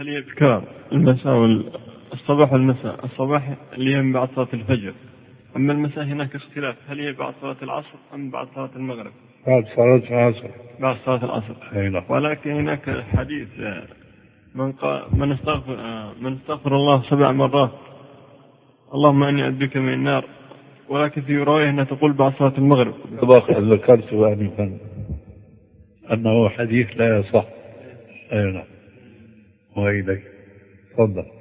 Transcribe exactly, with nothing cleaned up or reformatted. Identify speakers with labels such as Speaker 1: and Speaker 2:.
Speaker 1: هل هي أذكار المساء والصباح والمساء؟ الصباح اللي هي من بعد صلاة الفجر، أما المساء هناك اختلاف، هل هي بعد صلاة العصر أم بعد صلاة المغرب؟
Speaker 2: بعد صلاة العصر.
Speaker 1: بعد صلاة العصر.
Speaker 2: أيوة.
Speaker 1: ولكن هناك حديث من قال من استغفر من استغفر الله سبع مرات اللهم أني أعوذ من النار، ولكن في رواية أنها تقول بعد صلاة المغرب.
Speaker 2: ذكرت آنفا أنه حديث لا يصح. أيوة. وإليك تفضل.